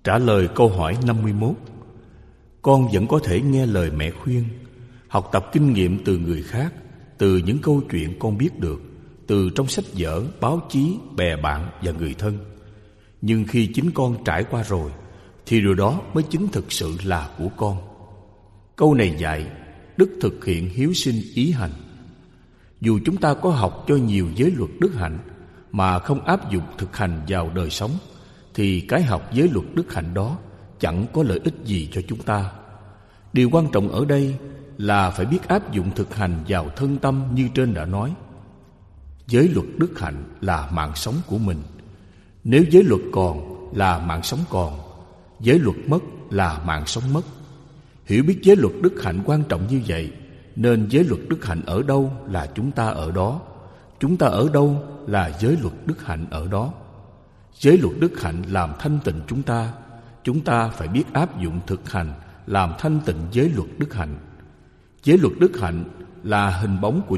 Trả lời câu hỏi 51. Con vẫn có thể nghe lời mẹ khuyên, học tập kinh nghiệm từ người khác, từ những câu chuyện con biết được, từ trong sách vở, báo chí, bè bạn và người thân. Nhưng khi chính con trải qua rồi, thì điều đó mới chính thực sự là của con. Câu này dạy đức thực hiện hiếu sinh ý hành. Dù chúng ta có học cho nhiều giới luật đức hạnh mà không áp dụng thực hành vào đời sống, thì cái học giới luật đức hạnh đó chẳng có lợi ích gì cho chúng ta. Điều quan trọng ở đây là phải biết áp dụng thực hành vào thân tâm như trên đã nói. Giới luật đức hạnh là mạng sống của mình. Nếu giới luật còn là mạng sống còn, giới luật mất là mạng sống mất. Hiểu biết giới luật đức hạnh quan trọng như vậy, nên giới luật đức hạnh ở đâu là chúng ta ở đó, chúng ta ở đâu là giới luật đức hạnh ở đó. Giới luật đức hạnh làm thanh tịnh chúng ta phải biết áp dụng thực hành làm thanh tịnh giới luật đức hạnh. Giới luật đức hạnh là hình bóng của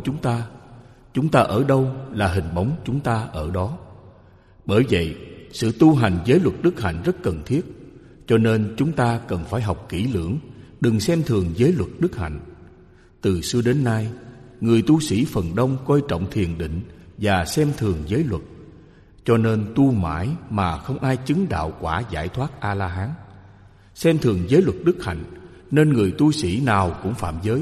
chúng ta ở đâu là hình bóng chúng ta ở đó. Bởi vậy, sự tu hành giới luật đức hạnh rất cần thiết, cho nên chúng ta cần phải học kỹ lưỡng, đừng xem thường giới luật đức hạnh. Từ xưa đến nay, người tu sĩ phần đông coi trọng thiền định và xem thường giới luật, cho nên tu mãi mà không ai chứng đạo quả giải thoát A-la-hán. Xem thường giới luật đức hạnh nên người tu sĩ nào cũng phạm giới.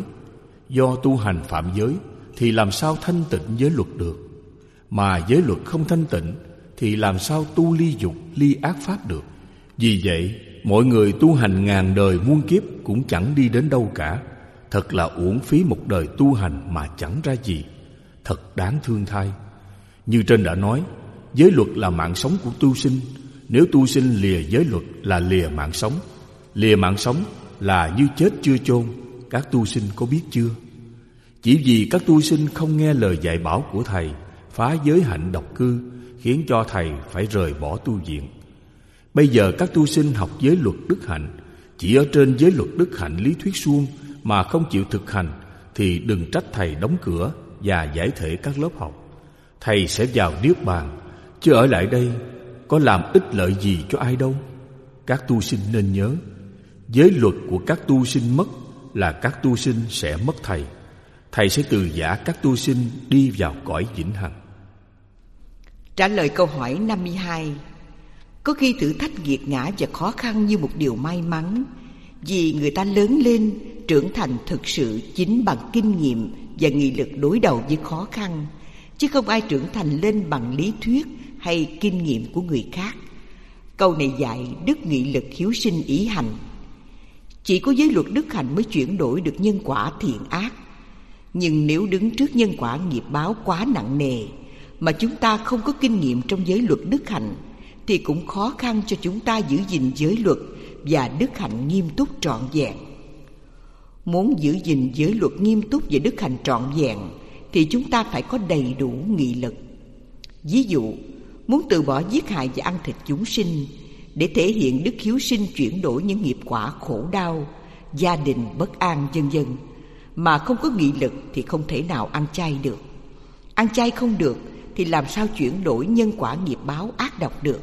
Do tu hành phạm giới thì làm sao thanh tịnh giới luật được? Mà giới luật không thanh tịnh thì làm sao tu ly dục, ly ác pháp được? Vì vậy, mọi người tu hành ngàn đời muôn kiếp cũng chẳng đi đến đâu cả. Thật là uổng phí một đời tu hành mà chẳng ra gì. Thật đáng thương thay. Như trên đã nói, giới luật là mạng sống của tu sinh. Nếu tu sinh lìa giới luật là lìa mạng sống. Lìa mạng sống là như chết chưa chôn. Các tu sinh có biết chưa? Chỉ vì các tu sinh không nghe lời dạy bảo của thầy, phá giới hạnh độc cư, khiến cho thầy phải rời bỏ tu viện. Bây giờ các tu sinh học giới luật đức hạnh, chỉ ở trên giới luật đức hạnh lý thuyết suông mà không chịu thực hành, thì đừng trách thầy đóng cửa và giải thể các lớp học. Thầy sẽ vào niết bàn, chứ ở lại đây có làm ích lợi gì cho ai đâu. Các tu sinh nên nhớ, giới luật của các tu sinh mất là các tu sinh sẽ mất thầy. Thầy sẽ từ giã các tu sinh đi vào cõi vĩnh hằng. Trả lời câu hỏi 52. Có khi thử thách nghiệt ngã và khó khăn như một điều may mắn, vì người ta lớn lên, trưởng thành thực sự chính bằng kinh nghiệm và nghị lực đối đầu với khó khăn, chứ không ai trưởng thành lên bằng lý thuyết hay kinh nghiệm của người khác. Câu này dạy đức nghị lực hiếu sinh ý hành. Chỉ có giới luật đức hạnh mới chuyển đổi được nhân quả thiện ác. Nhưng nếu đứng trước nhân quả nghiệp báo quá nặng nề mà chúng ta không có kinh nghiệm trong giới luật đức hạnh, thì cũng khó khăn cho chúng ta giữ gìn giới luật và đức hạnh nghiêm túc trọn vẹn. Muốn giữ gìn giới luật nghiêm túc và đức hạnh trọn vẹn thì chúng ta phải có đầy đủ nghị lực. Ví dụ, muốn từ bỏ giết hại và ăn thịt chúng sinh để thể hiện đức hiếu sinh chuyển đổi những nghiệp quả khổ đau, gia đình bất an vân vân, mà không có nghị lực thì không thể nào ăn chay được. Ăn chay không được thì làm sao chuyển đổi nhân quả nghiệp báo ác độc được?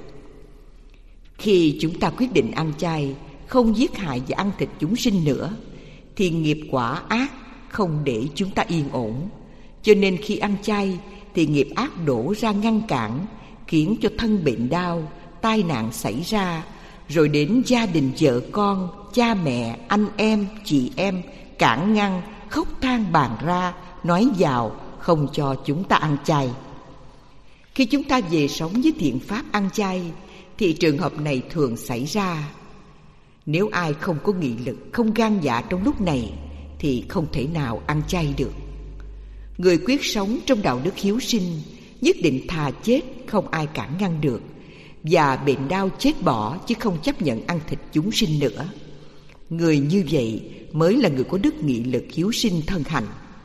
Khi chúng ta quyết định ăn chay, không giết hại và ăn thịt chúng sinh nữa, thì nghiệp quả ác không để chúng ta yên ổn. Cho nên khi ăn chay thì nghiệp ác đổ ra ngăn cản, khiến cho thân bệnh đau, tai nạn xảy ra, rồi đến gia đình vợ con, cha mẹ, anh em, chị em cản ngăn, khóc than bàn ra, nói vào, không cho chúng ta ăn chay. Khi chúng ta về sống với thiện pháp ăn chay thì trường hợp này thường xảy ra. Nếu ai không có nghị lực, không gan dạ trong lúc này thì không thể nào ăn chay được. Người quyết sống trong đạo đức hiếu sinh nhất định thà chết không ai cản ngăn được, và bệnh đau chết bỏ chứ không chấp nhận ăn thịt chúng sinh nữa. Người như vậy mới là người có đức nghị lực hiếu sinh thân hành.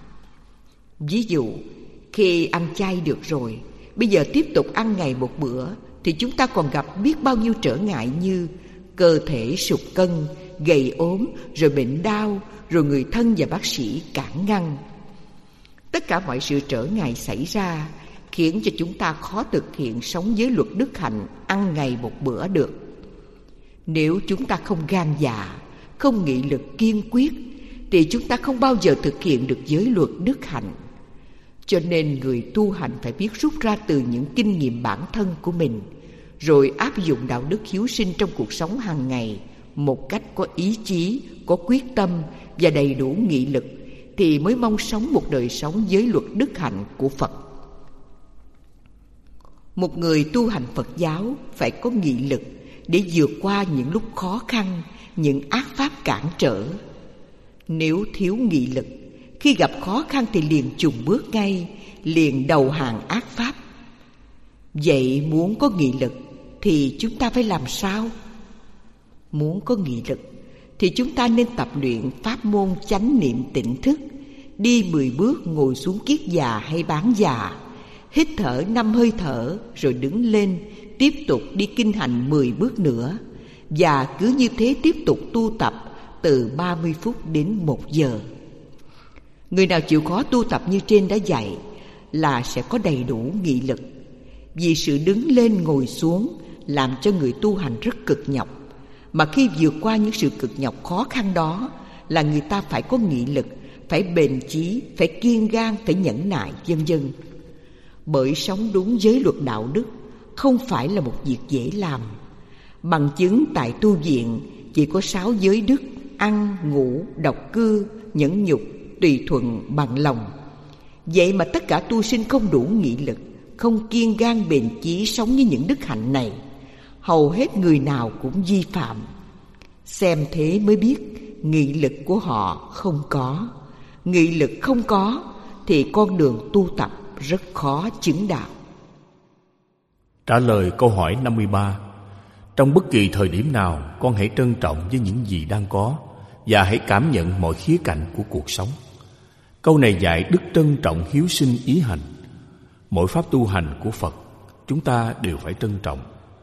Ví dụ, khi ăn chay được rồi, bây giờ tiếp tục ăn ngày một bữa thì chúng ta còn gặp biết bao nhiêu trở ngại như cơ thể sụt cân, gầy ốm, rồi bệnh đau, rồi người thân và bác sĩ cản ngăn. Tất cả mọi sự trở ngại xảy ra khiến cho chúng ta khó thực hiện sống giới luật đức hạnh ăn ngày một bữa được. Nếu chúng ta không gan dạ, không nghị lực kiên quyết, thì chúng ta không bao giờ thực hiện được giới luật đức hạnh. Cho nên người tu hành phải biết rút ra từ những kinh nghiệm bản thân của mình, rồi áp dụng đạo đức hiếu sinh trong cuộc sống hàng ngày một cách có ý chí, có quyết tâm và đầy đủ nghị lực, thì mới mong sống một đời sống giới luật đức hạnh của Phật. Một người tu hành Phật giáo phải có nghị lực để vượt qua những lúc khó khăn, những ác pháp cản trở. Nếu thiếu nghị lực, khi gặp khó khăn thì liền chùn bước ngay, liền đầu hàng ác pháp. Vậy muốn có nghị lực thì chúng ta phải làm sao? Muốn có nghị lực thì chúng ta nên tập luyện pháp môn chánh niệm tỉnh thức, đi 10 bước ngồi xuống kiết già hay bán già, hít thở 5 hơi thở rồi đứng lên, tiếp tục đi kinh hành 10 bước nữa, và cứ như thế tiếp tục tu tập từ 30 phút đến 1 giờ. Người nào chịu khó tu tập như trên đã dạy là sẽ có đầy đủ nghị lực. Vì sự đứng lên ngồi xuống làm cho người tu hành rất cực nhọc, mà khi vượt qua những sự cực nhọc khó khăn đó là người ta phải có nghị lực, phải bền chí, phải kiên gan, phải nhẫn nại, vân vân. Bởi sống đúng giới luật đạo đức không phải là một việc dễ làm. Bằng chứng tại tu viện chỉ có 6 giới đức: ăn, ngủ, độc cư, nhẫn nhục, tùy thuận, bằng lòng. Vậy mà tất cả tu sinh không đủ nghị lực, không kiên gan bền chí sống như những đức hạnh này. Hầu hết người nào cũng vi phạm. Xem thế mới biết nghị lực của họ không có. Nghị lực không có thì con đường tu tập rất khó chứng đạo. Trả lời câu hỏi 53. Trong bất kỳ thời điểm nào, con hãy trân trọng với những gì đang có và hãy cảm nhận mọi khía cạnh của cuộc sống. Câu này dạy đức trân trọng hiếu sinh ý hành. Mỗi pháp tu hành của Phật chúng ta đều phải trân trọng,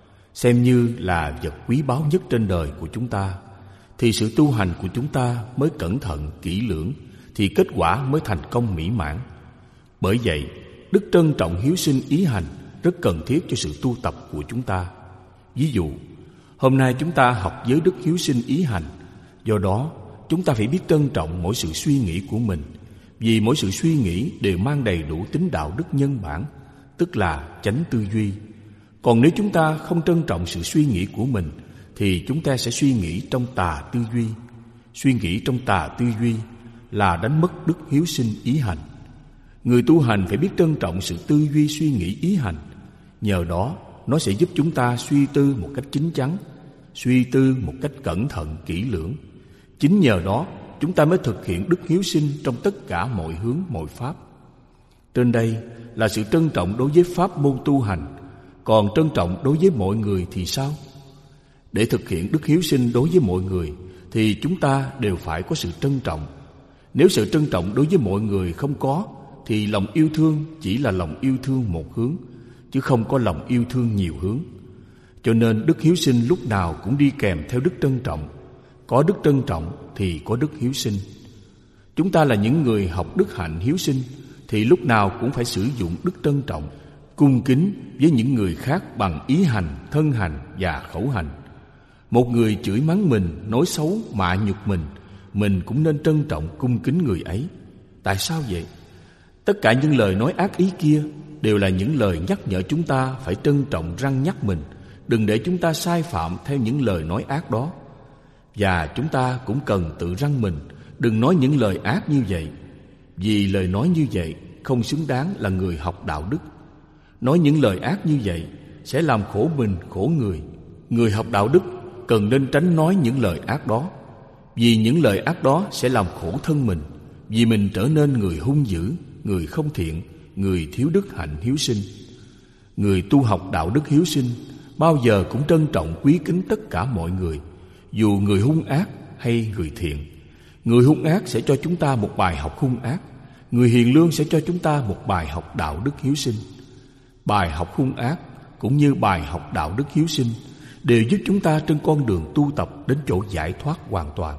xem như là vật quý báu nhất trên đời của chúng ta, thì sự tu hành của chúng ta mới cẩn thận, kỹ lưỡng, thì kết quả mới thành công mỹ mãn. Bởi vậy, đức trân trọng hiếu sinh ý hành rất cần thiết cho sự tu tập của chúng ta. Ví dụ, hôm nay chúng ta học giới đức hiếu sinh ý hành, do đó chúng ta phải biết trân trọng mỗi sự suy nghĩ của mình, vì mỗi sự suy nghĩ đều mang đầy đủ tính đạo đức nhân bản, tức là chánh tư duy. Còn nếu chúng ta không trân trọng sự suy nghĩ của mình, thì chúng ta sẽ suy nghĩ trong tà tư duy. Suy nghĩ trong tà tư duy là đánh mất đức hiếu sinh ý hành. Người tu hành phải biết trân trọng sự tư duy suy nghĩ ý hành. Nhờ đó, nó sẽ giúp chúng ta suy tư một cách chín chắn, suy tư một cách cẩn thận, kỹ lưỡng. Chính nhờ đó, chúng ta mới thực hiện đức hiếu sinh trong tất cả mọi hướng, mọi pháp. Trên đây là sự trân trọng đối với pháp môn tu hành. Còn trân trọng đối với mọi người thì sao? Để thực hiện đức hiếu sinh đối với mọi người thì chúng ta đều phải có sự trân trọng. Nếu sự trân trọng đối với mọi người không có, thì lòng yêu thương chỉ là lòng yêu thương một hướng, chứ không có lòng yêu thương nhiều hướng. Cho nên đức hiếu sinh lúc nào cũng đi kèm theo đức trân trọng. Có đức trân trọng thì có đức hiếu sinh. Chúng ta là những người học đức hạnh hiếu sinh, thì lúc nào cũng phải sử dụng đức trân trọng, cung kính với những người khác bằng ý hành, thân hành và khẩu hành. Một người chửi mắng mình, nói xấu, mạ nhục mình cũng nên trân trọng, cung kính người ấy. Tại sao vậy? Tất cả những lời nói ác ý kia đều là những lời nhắc nhở chúng ta phải trân trọng, răn nhắc mình, đừng để chúng ta sai phạm theo những lời nói ác đó. Và chúng ta cũng cần tự răn mình, đừng nói những lời ác như vậy, vì lời nói như vậy không xứng đáng là người học đạo đức. Nói những lời ác như vậy sẽ làm khổ mình, khổ người. Người học đạo đức cần nên tránh nói những lời ác đó, vì những lời ác đó sẽ làm khổ thân mình, vì mình trở nên người hung dữ, người không thiện, người thiếu đức hạnh hiếu sinh. Người tu học đạo đức hiếu sinh bao giờ cũng trân trọng, quý kính tất cả mọi người, dù người hung ác hay người thiện. Người hung ác sẽ cho chúng ta một bài học hung ác, người hiền lương sẽ cho chúng ta một bài học đạo đức hiếu sinh. Bài học hung ác cũng như bài học đạo đức hiếu sinh đều giúp chúng ta trên con đường tu tập đến chỗ giải thoát hoàn toàn.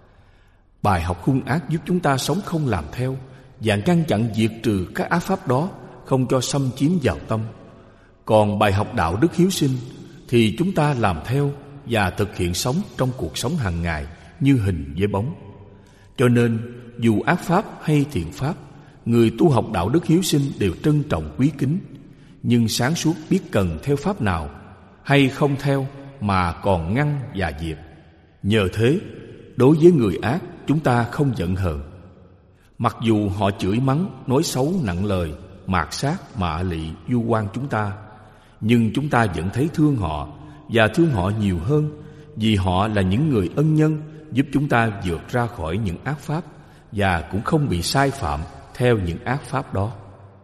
Bài học hung ác giúp chúng ta sống không làm theo và ngăn chặn diệt trừ các ác pháp đó, không cho xâm chiếm vào tâm. Còn bài học đạo đức hiếu sinh thì chúng ta làm theo và thực hiện sống trong cuộc sống hàng ngày như hình với bóng. Cho nên, dù ác pháp hay thiện pháp, người tu học đạo đức hiếu sinh đều trân trọng quý kính, nhưng sáng suốt biết cần theo pháp nào hay không theo mà còn ngăn và diệt. Nhờ thế, đối với người ác, chúng ta không giận hờn. Mặc dù họ chửi mắng, nói xấu nặng lời, mạt sát, mạ lị, vu oan chúng ta, nhưng chúng ta vẫn thấy thương họ và thương họ nhiều hơn, vì họ là những người ân nhân giúp chúng ta vượt ra khỏi những ác pháp và cũng không bị sai phạm theo những ác pháp đó.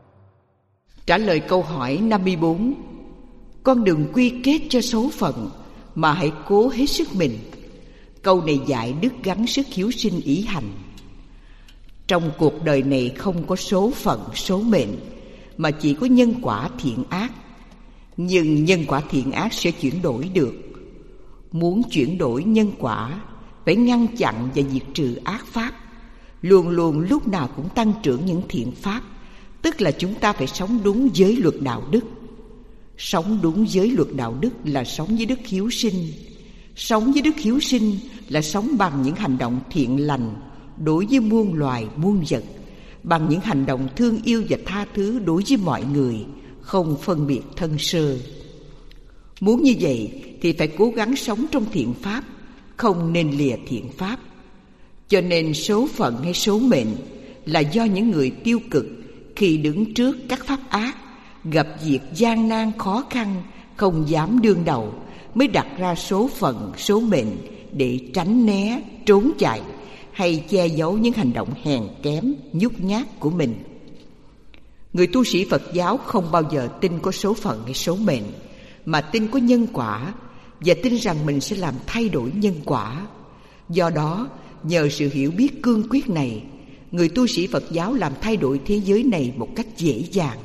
Trả lời câu hỏi 54. Con đừng quy kết cho số phận, mà hãy cố hết sức mình. Câu này dạy đức gắng sức hiếu sinh ý hành. Trong cuộc đời này không có số phận, số mệnh, mà chỉ có nhân quả thiện ác. Nhưng nhân quả thiện ác sẽ chuyển đổi được. Muốn chuyển đổi nhân quả, phải ngăn chặn và diệt trừ ác pháp. Luôn luôn lúc nào cũng tăng trưởng những thiện pháp. Tức là chúng ta phải sống đúng giới luật đạo đức. Sống đúng giới luật đạo đức là sống với đức hiếu sinh. Sống với đức hiếu sinh là sống bằng những hành động thiện lành đối với muôn loài muôn vật, bằng những hành động thương yêu và tha thứ đối với mọi người, không phân biệt thân sơ. Muốn như vậy thì phải cố gắng sống trong thiện pháp, không nên lìa thiện pháp. Cho nên số phận hay số mệnh là do những người tiêu cực khi đứng trước các pháp ác, gặp việc gian nan khó khăn, không dám đương đầu, mới đặt ra số phận, số mệnh để tránh né, trốn chạy hay che giấu những hành động hèn kém, nhút nhát của mình. Người tu sĩ Phật giáo không bao giờ tin có số phận hay số mệnh, mà tin có nhân quả và tin rằng mình sẽ làm thay đổi nhân quả. Do đó, nhờ sự hiểu biết cương quyết này, người tu sĩ Phật giáo làm thay đổi thế giới này một cách dễ dàng.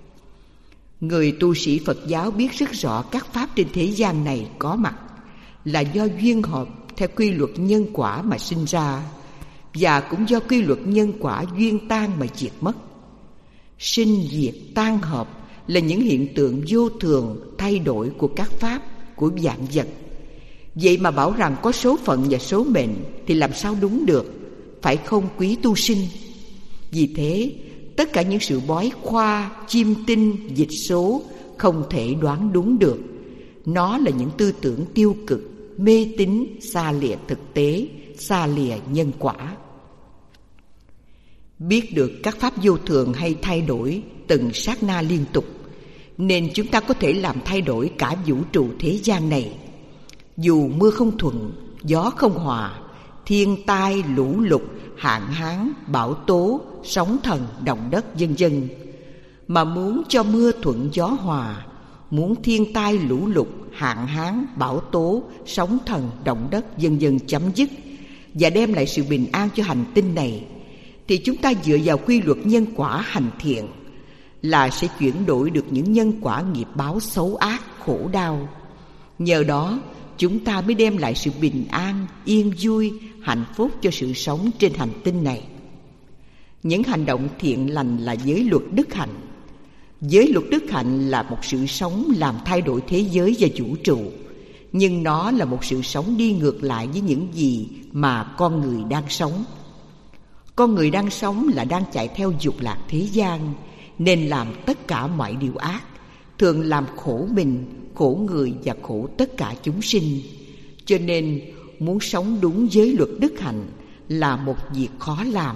Người tu sĩ Phật giáo biết rất rõ các pháp trên thế gian này có mặt là do duyên hợp theo quy luật nhân quả mà sinh ra, và cũng do quy luật nhân quả duyên tan mà diệt mất. Sinh diệt tan hợp là những hiện tượng vô thường thay đổi của các pháp, của vạn vật. Vậy mà bảo rằng có số phận và số mệnh thì làm sao đúng được, phải không quý tu sinh? Vì thế, tất cả những sự bói khoa, chiêm tinh, dịch số không thể đoán đúng được. Nó là những tư tưởng tiêu cực, mê tín, xa lìa thực tế, xa lìa nhân quả. Biết được các pháp vô thường hay thay đổi từng sát na liên tục, nên chúng ta có thể làm thay đổi cả vũ trụ thế gian này. Dù mưa không thuận, gió không hòa, thiên tai, lũ lụt, hạn hán, bão tố, sóng thần, động đất vân vân, mà muốn cho mưa thuận gió hòa, muốn thiên tai, lũ lụt, hạn hán, bão tố, sóng thần, động đất vân vân chấm dứt và đem lại sự bình an cho hành tinh này, thì chúng ta dựa vào quy luật nhân quả hành thiện là sẽ chuyển đổi được những nhân quả nghiệp báo xấu ác, khổ đau. Nhờ đó, chúng ta mới đem lại sự bình an, yên vui, hạnh phúc cho sự sống trên hành tinh này. Những hành động thiện lành là giới luật đức hạnh. Giới luật đức hạnh là một sự sống làm thay đổi thế giới và vũ trụ, nhưng nó là một sự sống đi ngược lại với những gì mà con người đang sống. Con người đang sống là đang chạy theo dục lạc thế gian, nên làm tất cả mọi điều ác, thường làm khổ mình, khổ người và khổ tất cả chúng sinh. Cho nên muốn sống đúng giới luật đức hạnh là một việc khó làm.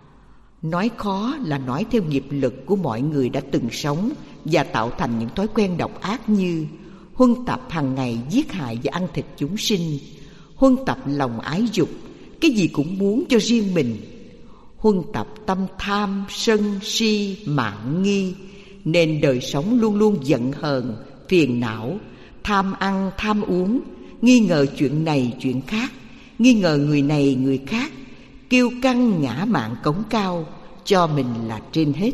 Nói khó là nói theo nghiệp lực của mọi người đã từng sống và tạo thành những thói quen độc ác như huân tập hàng ngày giết hại và ăn thịt chúng sinh, huân tập lòng ái dục, cái gì cũng muốn cho riêng mình, huân tập tâm tham, sân, si, mạn nghi, nên đời sống luôn luôn giận hờn, phiền não, tham ăn, tham uống, nghi ngờ chuyện này chuyện khác, nghi ngờ người này người khác, kiêu căng ngã mạn cống cao, cho mình là trên hết.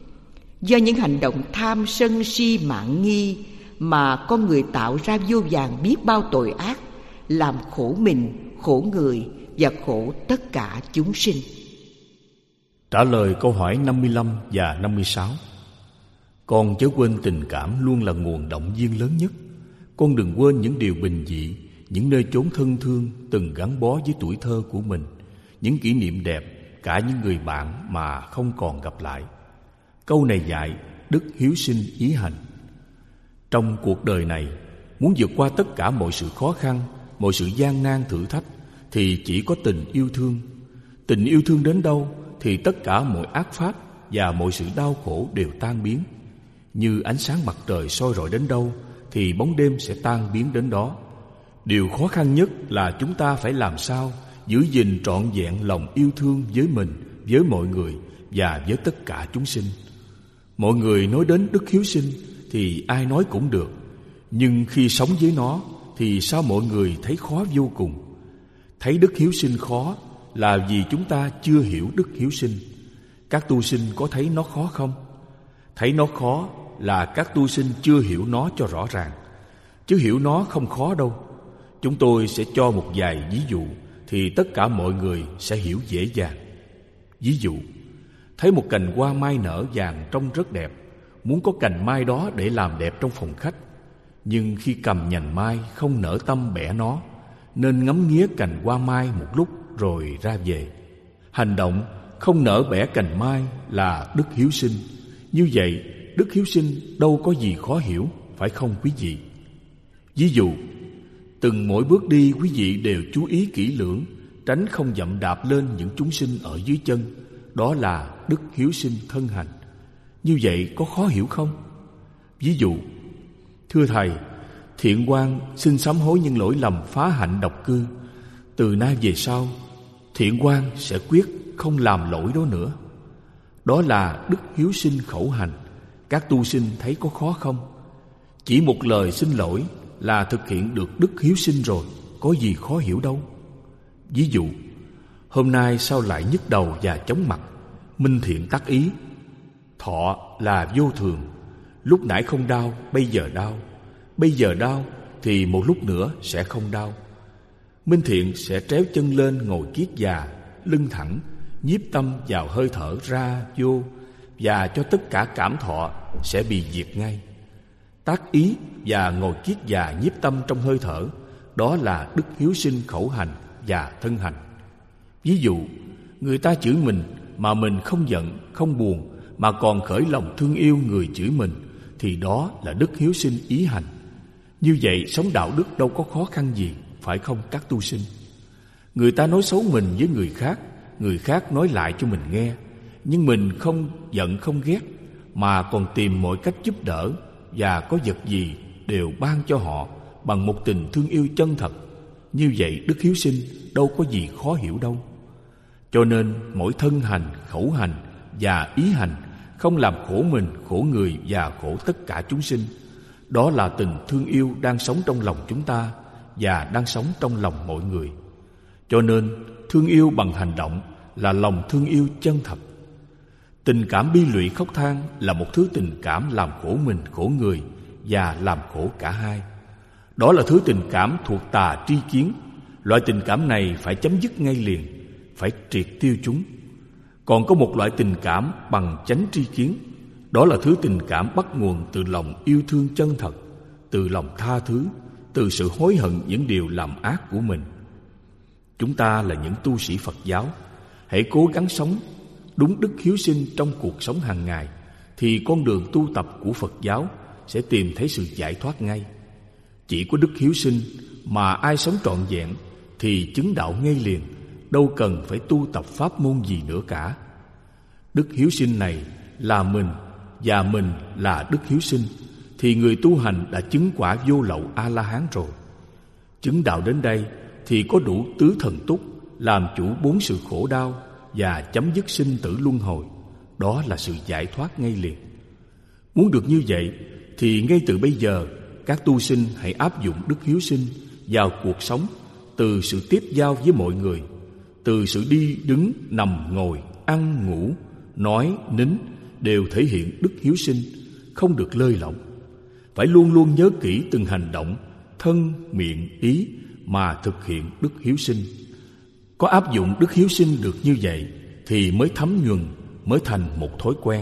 Do những hành động tham sân si mạn nghi mà con người tạo ra vô vàn biết bao tội ác, làm khổ mình, khổ người và khổ tất cả chúng sinh. Trả lời câu hỏi 55 và 56. Con chớ quên tình cảm luôn là nguồn động viên lớn nhất. Con đừng quên những điều bình dị những nơi chốn thân thương từng gắn bó với tuổi thơ của mình, những kỷ niệm đẹp, cả những người bạn mà không còn gặp lại. Câu này dạy đức hiếu sinh ý hành. Trong cuộc đời này, muốn vượt qua tất cả mọi sự khó khăn, mọi sự gian nan thử thách, thì chỉ có tình yêu thương. Tình yêu thương đến đâu thì tất cả mọi ác pháp và mọi sự đau khổ đều tan biến. Như ánh sáng mặt trời soi rọi đến đâu thì bóng đêm sẽ tan biến đến đó. Điều khó khăn nhất là chúng ta phải làm sao giữ gìn trọn vẹn lòng yêu thương với mình, với mọi người và với tất cả chúng sinh. Mọi người nói đến đức hiếu sinh thì ai nói cũng được, nhưng khi sống với nó thì sao mọi người thấy khó vô cùng. Thấy đức hiếu sinh khó là vì chúng ta chưa hiểu đức hiếu sinh. Các tu sinh có thấy nó khó không? Thấy nó khó là các tu sinh chưa hiểu nó cho rõ ràng, chứ hiểu nó không khó đâu. Chúng tôi sẽ cho một vài ví dụ thì tất cả mọi người sẽ hiểu dễ dàng. Ví dụ, thấy một cành hoa mai nở vàng trông rất đẹp, muốn có cành mai đó để làm đẹp trong phòng khách. Nhưng khi cầm nhành mai không nỡ tâm bẻ nó, nên ngắm nghía cành hoa mai một lúc rồi ra về. Hành động không nỡ bẻ cành mai là đức hiếu sinh. Như vậy, đức hiếu sinh đâu có gì khó hiểu, phải không quý vị? Ví dụ, từng mỗi bước đi quý vị đều chú ý kỹ lưỡng, tránh không dậm đạp lên những chúng sinh ở dưới chân. Đó là đức hiếu sinh thân hành. Như vậy có khó hiểu không? Ví dụ, thưa Thầy, Thiện Quang xin sám hối những lỗi lầm phá hạnh độc cư. Từ nay về sau, Thiện Quang sẽ quyết không làm lỗi đó nữa. Đó là đức hiếu sinh khẩu hành. Các tu sinh thấy có khó không? Chỉ một lời xin lỗi là thực hiện được đức hiếu sinh rồi, có gì khó hiểu đâu. Ví dụ, hôm nay sao lại nhức đầu và chóng mặt? Minh Thiện tác ý: thọ là vô thường, lúc nãy không đau, bây giờ đau. Bây giờ đau thì một lúc nữa sẽ không đau. Minh Thiện sẽ tréo chân lên ngồi kiết già, lưng thẳng, nhiếp tâm vào hơi thở ra vô, và cho tất cả cảm thọ sẽ bị diệt ngay. Tác ý và ngồi kiết già nhiếp tâm trong hơi thở, đó là đức hiếu sinh khẩu hành và thân hành. Ví dụ, người ta chửi mình mà mình không giận, không buồn, mà còn khởi lòng thương yêu người chửi mình, thì đó là đức hiếu sinh ý hành. Như vậy sống đạo đức đâu có khó khăn gì, phải không các tu sinh? Người ta nói xấu mình với người khác nói lại cho mình nghe, nhưng mình không giận không ghét, mà còn tìm mọi cách giúp đỡ, và có vật gì đều ban cho họ bằng một tình thương yêu chân thật. Như vậy đức hiếu sinh đâu có gì khó hiểu đâu. Cho nên mỗi thân hành, khẩu hành và ý hành không làm khổ mình, khổ người và khổ tất cả chúng sinh. Đó là tình thương yêu đang sống trong lòng chúng ta và đang sống trong lòng mọi người. Cho nên thương yêu bằng hành động là lòng thương yêu chân thật. Tình cảm bi lụy khóc than là một thứ tình cảm làm khổ mình, khổ người và làm khổ cả hai. Đó là thứ tình cảm thuộc tà tri kiến. Loại tình cảm này phải chấm dứt ngay liền, phải triệt tiêu chúng. Còn có một loại tình cảm bằng chánh tri kiến. Đó là thứ tình cảm bắt nguồn từ lòng yêu thương chân thật, từ lòng tha thứ, từ sự hối hận những điều làm ác của mình. Chúng ta là những tu sĩ Phật giáo, hãy cố gắng sống đúng đức hiếu sinh trong cuộc sống hàng ngày, thì con đường tu tập của Phật giáo sẽ tìm thấy sự giải thoát ngay. Chỉ có đức hiếu sinh mà ai sống trọn vẹn thì chứng đạo ngay liền, đâu cần phải tu tập pháp môn gì nữa cả. Đức hiếu sinh này là mình, và mình là đức hiếu sinh, thì người tu hành đã chứng quả vô lậu A-la-hán rồi. Chứng đạo đến đây thì có đủ tứ thần túc, làm chủ 4 sự khổ đau và chấm dứt sinh tử luân hồi. Đó là sự giải thoát ngay liền. Muốn được như vậy thì ngay từ bây giờ các tu sinh hãy áp dụng đức hiếu sinh vào cuộc sống, từ sự tiếp giao với mọi người, từ sự đi đứng nằm ngồi, ăn ngủ, nói nín đều thể hiện đức hiếu sinh, không được lơi lỏng. Phải luôn luôn nhớ kỹ từng hành động, thân, miệng, ý mà thực hiện đức hiếu sinh. Có áp dụng đức hiếu sinh được như vậy thì mới thấm nhuần, mới thành một thói quen.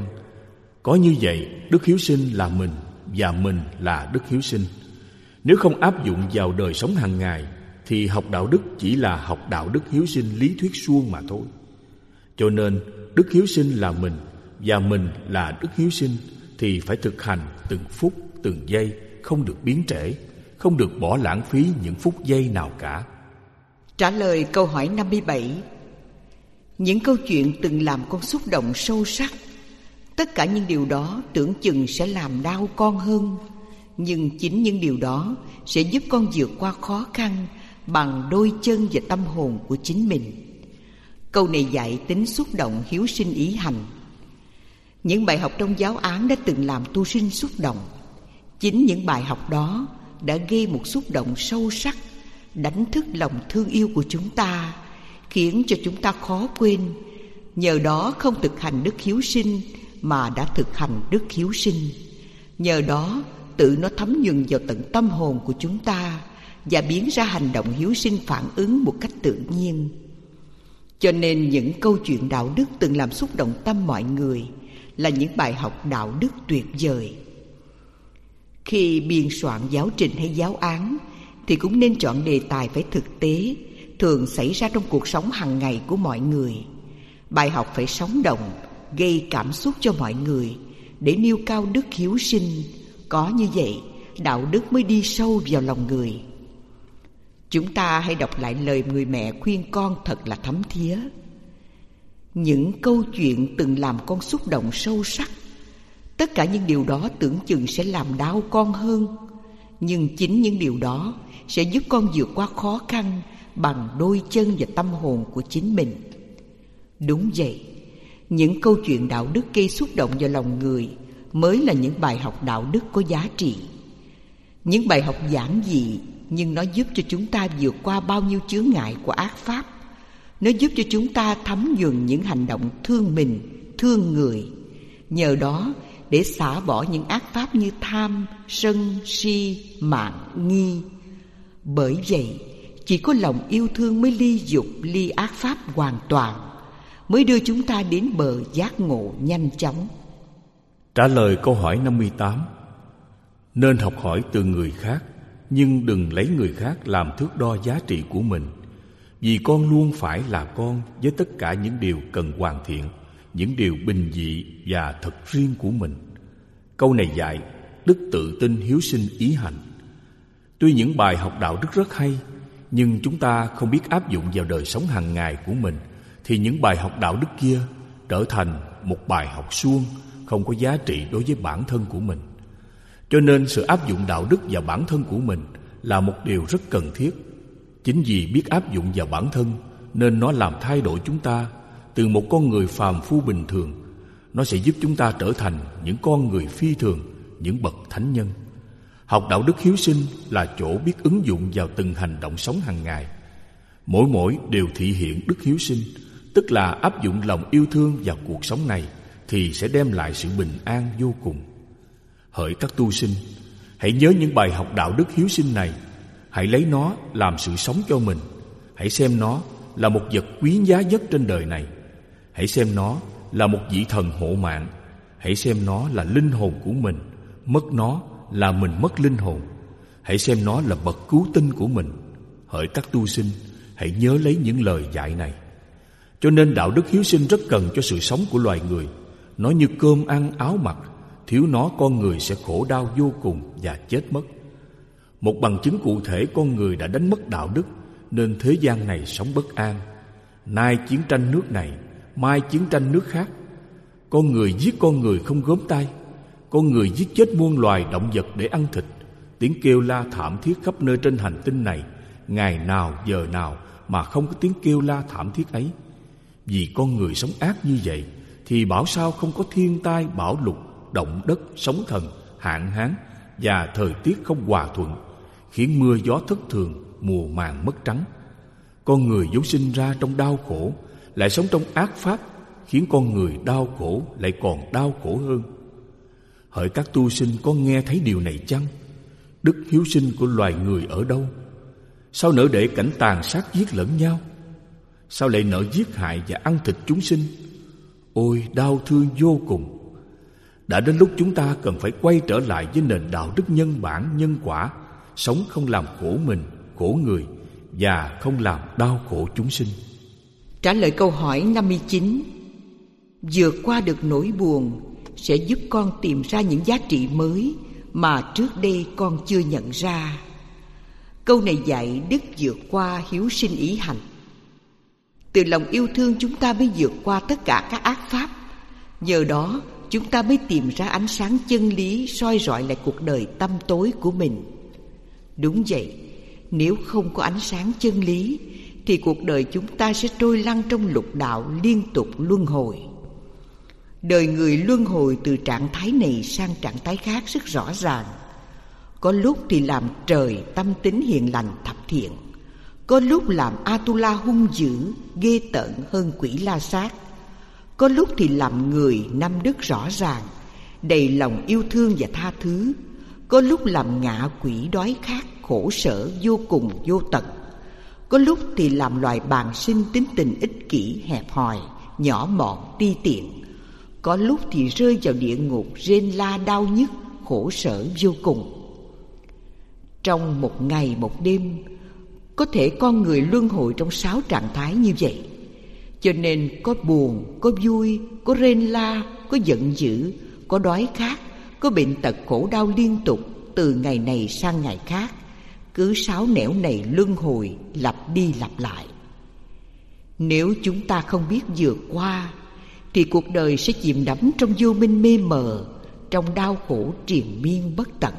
Có như vậy, đức hiếu sinh là mình và mình là đức hiếu sinh. Nếu không áp dụng vào đời sống hàng ngày thì học đạo đức chỉ là học đạo đức hiếu sinh lý thuyết suông mà thôi. Cho nên đức hiếu sinh là mình, và mình là đức hiếu sinh, thì phải thực hành từng phút, từng giây, không được biến trễ, không được bỏ lãng phí những phút giây nào cả. Trả lời câu hỏi 57. Những câu chuyện từng làm con xúc động sâu sắc. Tất cả những điều đó tưởng chừng sẽ làm đau con hơn, nhưng chính những điều đó sẽ giúp con vượt qua khó khăn bằng đôi chân và tâm hồn của chính mình. Câu này dạy tính xúc động hiếu sinh ý hành. Những bài học trong giáo án đã từng làm tu sinh xúc động. Chính những bài học đó đã gây một xúc động sâu sắc, đánh thức lòng thương yêu của chúng ta, khiến cho chúng ta khó quên. Nhờ đó không thực hành đức hiếu sinh mà đã thực hành đức hiếu sinh. Nhờ đó tự nó thấm nhuần vào tận tâm hồn của chúng ta và biến ra hành động hiếu sinh phản ứng một cách tự nhiên. Cho nên những câu chuyện đạo đức từng làm xúc động tâm mọi người là những bài học đạo đức tuyệt vời. Khi biên soạn giáo trình hay giáo án thì cũng nên chọn đề tài phải thực tế, thường xảy ra trong cuộc sống hàng ngày của mọi người. Bài học phải sống động, gây cảm xúc cho mọi người để nêu cao đức hiếu sinh. Có như vậy, đạo đức mới đi sâu vào lòng người. Chúng ta hãy đọc lại lời người mẹ khuyên con thật là thấm thía. Những câu chuyện từng làm con xúc động sâu sắc. Tất cả những điều đó tưởng chừng sẽ làm đau con hơn, nhưng chính những điều đó sẽ giúp con vượt qua khó khăn bằng đôi chân và tâm hồn của chính mình. Đúng vậy, những câu chuyện đạo đức gây xúc động vào lòng người mới là những bài học đạo đức có giá trị. Những bài học giản dị, nhưng nó giúp cho chúng ta vượt qua bao nhiêu chướng ngại của ác pháp. Nó giúp cho chúng ta thấm nhuần những hành động thương mình, thương người. Nhờ đó để xả bỏ những ác pháp như tham, sân, si, mạn, nghi. Bởi vậy, chỉ có lòng yêu thương mới ly dục, ly ác pháp hoàn toàn, mới đưa chúng ta đến bờ giác ngộ nhanh chóng. Trả lời câu hỏi 58. Nên học hỏi từ người khác, nhưng đừng lấy người khác làm thước đo giá trị của mình. Vì con luôn phải là con với tất cả những điều cần hoàn thiện, những điều bình dị và thật riêng của mình. Câu này dạy đức tự tin hiếu sinh ý hành. Tuy những bài học đạo đức rất hay, nhưng chúng ta không biết áp dụng vào đời sống hàng ngày của mình, thì những bài học đạo đức kia trở thành một bài học suông, không có giá trị đối với bản thân của mình. Cho nên sự áp dụng đạo đức vào bản thân của mình là một điều rất cần thiết. Chính vì biết áp dụng vào bản thân nên nó làm thay đổi chúng ta từ một con người phàm phu bình thường. Nó sẽ giúp chúng ta trở thành những con người phi thường, những bậc thánh nhân. Học đạo đức hiếu sinh là chỗ biết ứng dụng vào từng hành động sống hàng ngày. Mỗi đều thị hiện đức hiếu sinh, tức là áp dụng lòng yêu thương vào cuộc sống này, thì sẽ đem lại sự bình an vô cùng. Hỡi các tu sinh, hãy nhớ những bài học đạo đức hiếu sinh này. Hãy lấy nó làm sự sống cho mình. Hãy xem nó là một vật quý giá nhất trên đời này. Hãy xem nó là một vị thần hộ mạng. Hãy xem nó là linh hồn của mình. Mất nó là mình mất linh hồn. Hãy xem nó là bậc cứu tinh của mình. Hỡi các tu sinh, hãy nhớ lấy những lời dạy này. Cho nên đạo đức hiếu sinh rất cần cho sự sống của loài người. Nó như cơm ăn áo mặc, thiếu nó con người sẽ khổ đau vô cùng và chết mất. Một bằng chứng cụ thể con người đã đánh mất đạo đức, nên thế gian này sống bất an. Nay chiến tranh nước này, mai chiến tranh nước khác. Con người giết con người không gớm tay. Con người giết chết muôn loài động vật để ăn thịt. Tiếng kêu la thảm thiết khắp nơi trên hành tinh này, ngày nào giờ nào mà không có tiếng kêu la thảm thiết ấy. Vì con người sống ác như vậy, thì bảo sao không có thiên tai, bão lụt, động đất, sóng thần, hạn hán và thời tiết không hòa thuận, khiến mưa gió thất thường, mùa màng mất trắng. Con người vốn sinh ra trong đau khổ, lại sống trong ác pháp, khiến con người đau khổ lại còn đau khổ hơn. Hỡi các tu sinh, có nghe thấy điều này chăng? Đức hiếu sinh của loài người ở đâu? Sao nỡ để cảnh tàn sát giết lẫn nhau? Sao lại nỡ giết hại và ăn thịt chúng sinh? Ôi đau thương vô cùng! Đã đến lúc chúng ta cần phải quay trở lại với nền đạo đức nhân bản, nhân quả, sống không làm khổ mình, khổ người, và không làm đau khổ chúng sinh. Trả lời câu hỏi 59. Vượt qua được nỗi buồn sẽ giúp con tìm ra những giá trị mới mà trước đây con chưa nhận ra. Câu này dạy đức vượt qua hiếu sinh ý hành. Từ lòng yêu thương chúng ta mới vượt qua tất cả các ác pháp. Nhờ đó chúng ta mới tìm ra ánh sáng chân lý soi rọi lại cuộc đời tăm tối của mình. Đúng vậy, nếu không có ánh sáng chân lý thì cuộc đời chúng ta sẽ trôi lăn trong lục đạo liên tục luân hồi. Đời người luân hồi từ trạng thái này sang trạng thái khác rất rõ ràng. Có lúc thì làm trời tâm tính hiền lành thập thiện, có lúc làm Atula hung dữ ghê tởn hơn quỷ La Sát, có lúc thì làm người năm đức rõ ràng, đầy lòng yêu thương và tha thứ, có lúc làm ngạ quỷ đói khát khổ sở vô cùng vô tận, có lúc thì làm loài bàng sinh tính tình ích kỷ hẹp hòi nhỏ mọn ti tiện, có lúc thì rơi vào địa ngục rên la đau nhức khổ sở vô cùng. Trong một ngày một đêm, có thể con người luân hồi trong 6 trạng thái như vậy. Cho nên có buồn, có vui, có rên la, có giận dữ, có đói khát, có bệnh tật khổ đau liên tục từ ngày này sang ngày khác. Cứ 6 nẻo này luân hồi lặp đi lặp lại. Nếu chúng ta không biết vượt qua thì cuộc đời sẽ chìm đắm trong vô minh mê mờ, trong đau khổ triền miên bất tận.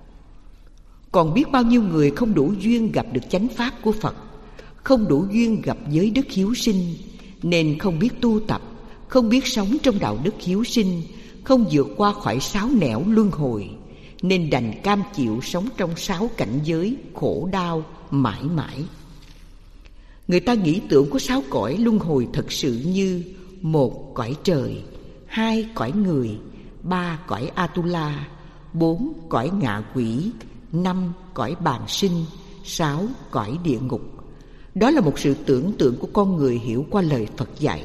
Còn biết bao nhiêu người không đủ duyên gặp được chánh pháp của Phật, không đủ duyên gặp giới đức hiếu sinh, nên không biết tu tập, không biết sống trong đạo đức hiếu sinh, không vượt qua khỏi 6 nẻo luân hồi, nên đành cam chịu sống trong 6 cảnh giới khổ đau mãi mãi. Người ta nghĩ tưởng có 6 cõi luân hồi thật sự như: 1 cõi trời, 2 cõi người, 3 cõi Atula, 4 cõi ngạ quỷ, 5 cõi bàng sinh, 6 cõi địa ngục. Đó là một sự tưởng tượng của con người hiểu qua lời Phật dạy.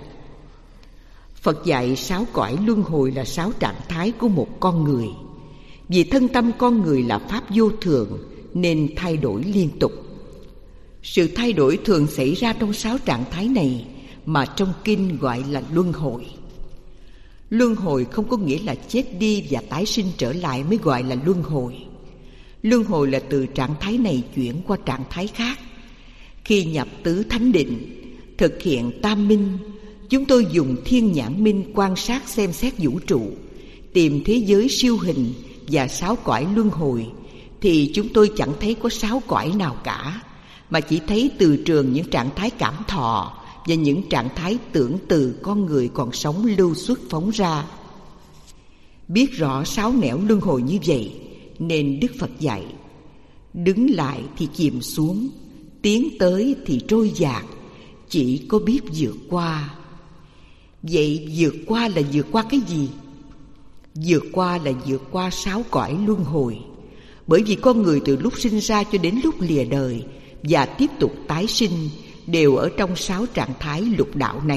Phật dạy 6 cõi luân hồi là 6 trạng thái của một con người. Vì thân tâm con người là pháp vô thường nên thay đổi liên tục. Sự thay đổi thường xảy ra trong 6 trạng thái này mà trong kinh gọi là luân hồi. Luân hồi không có nghĩa là chết đi và tái sinh trở lại mới gọi là luân hồi. Luân hồi là từ trạng thái này chuyển qua trạng thái khác. Khi nhập tứ thánh định, thực hiện tam minh, chúng tôi dùng thiên nhãn minh quan sát xem xét vũ trụ, tìm thế giới siêu hình và 6 cõi luân hồi, thì chúng tôi chẳng thấy có 6 cõi nào cả, mà chỉ thấy từ trường những trạng thái cảm thọ và những trạng thái tưởng từ con người còn sống lưu xuất phóng ra. Biết rõ 6 nẻo luân hồi như vậy, nên Đức Phật dạy: đứng lại thì chìm xuống, tiến tới thì trôi dạt, chỉ có biết vượt qua. Vậy vượt qua là vượt qua cái gì? Vượt qua là vượt qua 6 cõi luân hồi. Bởi vì con người từ lúc sinh ra cho đến lúc lìa đời và tiếp tục tái sinh đều ở trong 6 trạng thái lục đạo này.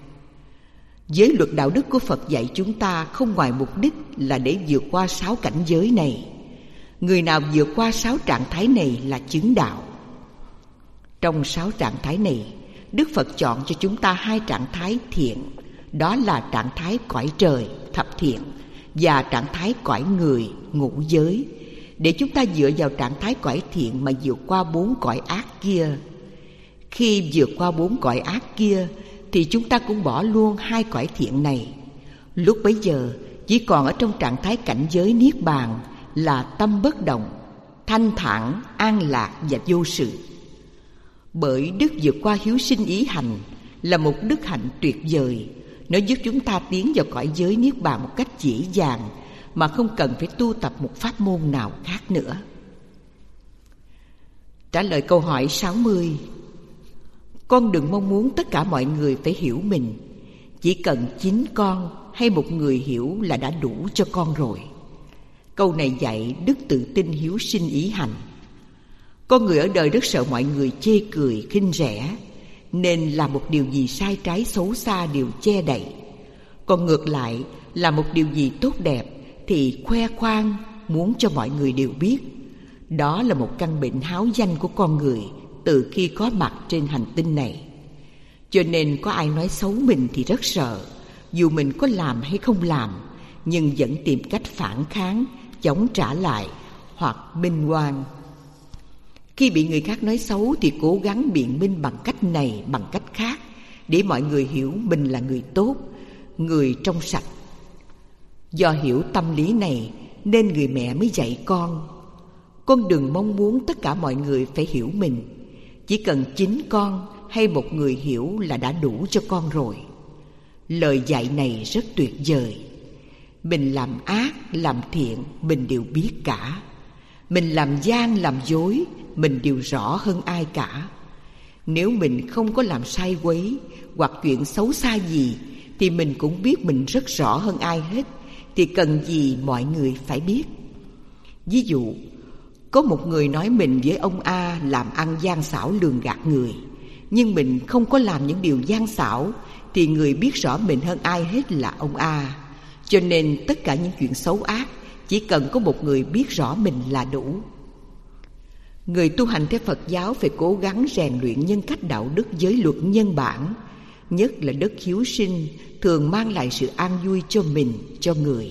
Giới luật đạo đức của Phật dạy chúng ta không ngoài mục đích là để vượt qua 6 cảnh giới này. Người nào vượt qua 6 trạng thái này là chứng đạo. Trong 6 trạng thái này, Đức Phật chọn cho chúng ta 2 trạng thái thiện, đó là trạng thái cõi trời thập thiện và trạng thái cõi người ngũ giới, để chúng ta dựa vào trạng thái cõi thiện mà vượt qua 4 cõi ác kia. Khi vượt qua 4 cõi ác kia thì chúng ta cũng bỏ luôn 2 cõi thiện này. Lúc bấy giờ chỉ còn ở trong trạng thái cảnh giới niết bàn là tâm bất động, thanh thản, an lạc và vô sự. Bởi đức vượt qua hiếu sinh ý hành là một đức hạnh tuyệt vời. Nó giúp chúng ta tiến vào cõi giới niết bàn một cách dễ dàng mà không cần phải tu tập một pháp môn nào khác nữa. Trả lời câu hỏi 60. Con đừng mong muốn tất cả mọi người phải hiểu mình. Chỉ cần chính con hay một người hiểu là đã đủ cho con rồi. Câu này dạy đức tự tin hiếu sinh ý hành. Con người ở đời rất sợ mọi người chê cười, khinh rẻ, nên làm một điều gì sai trái xấu xa đều che đậy. Còn ngược lại, làm một điều gì tốt đẹp thì khoe khoang, muốn cho mọi người đều biết. Đó là một căn bệnh háo danh của con người, từ khi có mặt trên hành tinh này. Cho nên có ai nói xấu mình thì rất sợ, dù mình có làm hay không làm, nhưng vẫn tìm cách phản kháng, chống trả lại hoặc minh oan. Khi bị người khác nói xấu thì cố gắng biện minh bằng cách này bằng cách khác, để mọi người hiểu mình là người tốt, người trong sạch. Do hiểu tâm lý này nên người mẹ mới dạy con đừng mong muốn tất cả mọi người phải hiểu mình. Chỉ cần chính con hay một người hiểu là đã đủ cho con rồi. Lời dạy này rất tuyệt vời. Mình làm ác, làm thiện, mình đều biết cả. Mình làm gian, làm dối, mình đều rõ hơn ai cả. Nếu mình không có làm sai quấy hoặc chuyện xấu xa gì, thì mình cũng biết mình rất rõ hơn ai hết, thì cần gì mọi người phải biết. Ví dụ, có một người nói mình với ông A làm ăn gian xảo lường gạt người, nhưng mình không có làm những điều gian xảo, thì người biết rõ mình hơn ai hết là ông A. Cho nên tất cả những chuyện xấu ác chỉ cần có một người biết rõ mình là đủ. Người tu hành theo Phật giáo phải cố gắng rèn luyện nhân cách đạo đức giới luật nhân bản, nhất là đức hiếu sinh thường mang lại sự an vui cho mình, cho người.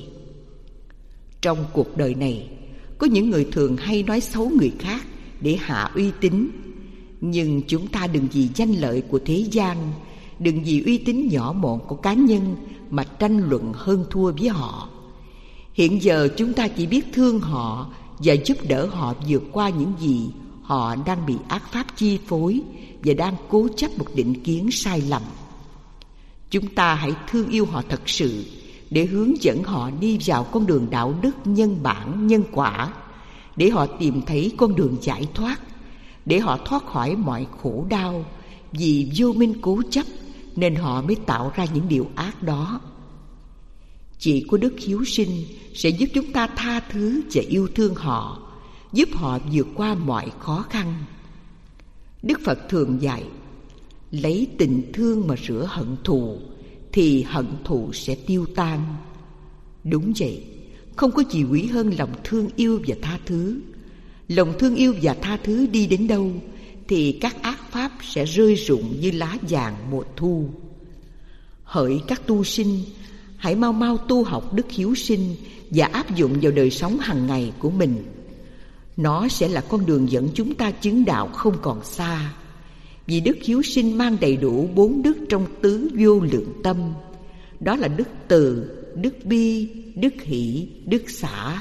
Trong cuộc đời này, có những người thường hay nói xấu người khác để hạ uy tín. Nhưng chúng ta đừng vì danh lợi của thế gian, đừng vì uy tín nhỏ mọn của cá nhân mà tranh luận hơn thua với họ. Hiện giờ chúng ta chỉ biết thương họ và giúp đỡ họ vượt qua những gì họ đang bị ác pháp chi phối và đang cố chấp một định kiến sai lầm. Chúng ta hãy thương yêu họ thật sự để hướng dẫn họ đi vào con đường đạo đức nhân bản, nhân quả, để họ tìm thấy con đường giải thoát, để họ thoát khỏi mọi khổ đau. Vì vô minh cố chấp nên họ mới tạo ra những điều ác đó. Chỉ có đức hiếu sinh sẽ giúp chúng ta tha thứ và yêu thương họ, giúp họ vượt qua mọi khó khăn. Đức Phật thường dạy, lấy tình thương mà rửa hận thù thì hận thù sẽ tiêu tan. Đúng vậy, không có gì quý hơn lòng thương yêu và tha thứ. Lòng thương yêu và tha thứ đi đến đâu thì các ác pháp sẽ rơi rụng như lá vàng mùa thu. Hỡi các tu sinh, hãy mau mau tu học đức hiếu sinh và áp dụng vào đời sống hàng ngày của mình. Nó sẽ là con đường dẫn chúng ta chứng đạo không còn xa. Vì đức hiếu sinh mang đầy đủ 4 đức trong tứ vô lượng tâm. Đó là đức từ, đức bi, đức hỷ, đức xả.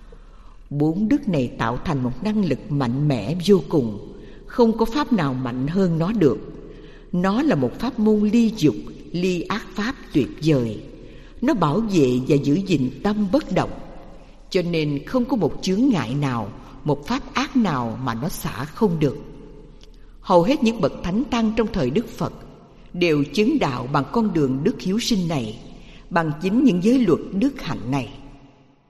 4 đức này tạo thành một năng lực mạnh mẽ vô cùng, không có pháp nào mạnh hơn nó được. Nó là một pháp môn ly dục, ly ác pháp tuyệt vời. Nó bảo vệ và giữ gìn tâm bất động, cho nên không có một chướng ngại nào, một pháp ác nào mà nó xả không được. Hầu hết những bậc thánh tăng trong thời Đức Phật đều chứng đạo bằng con đường đức hiếu sinh này, bằng chính những giới luật đức hạnh này.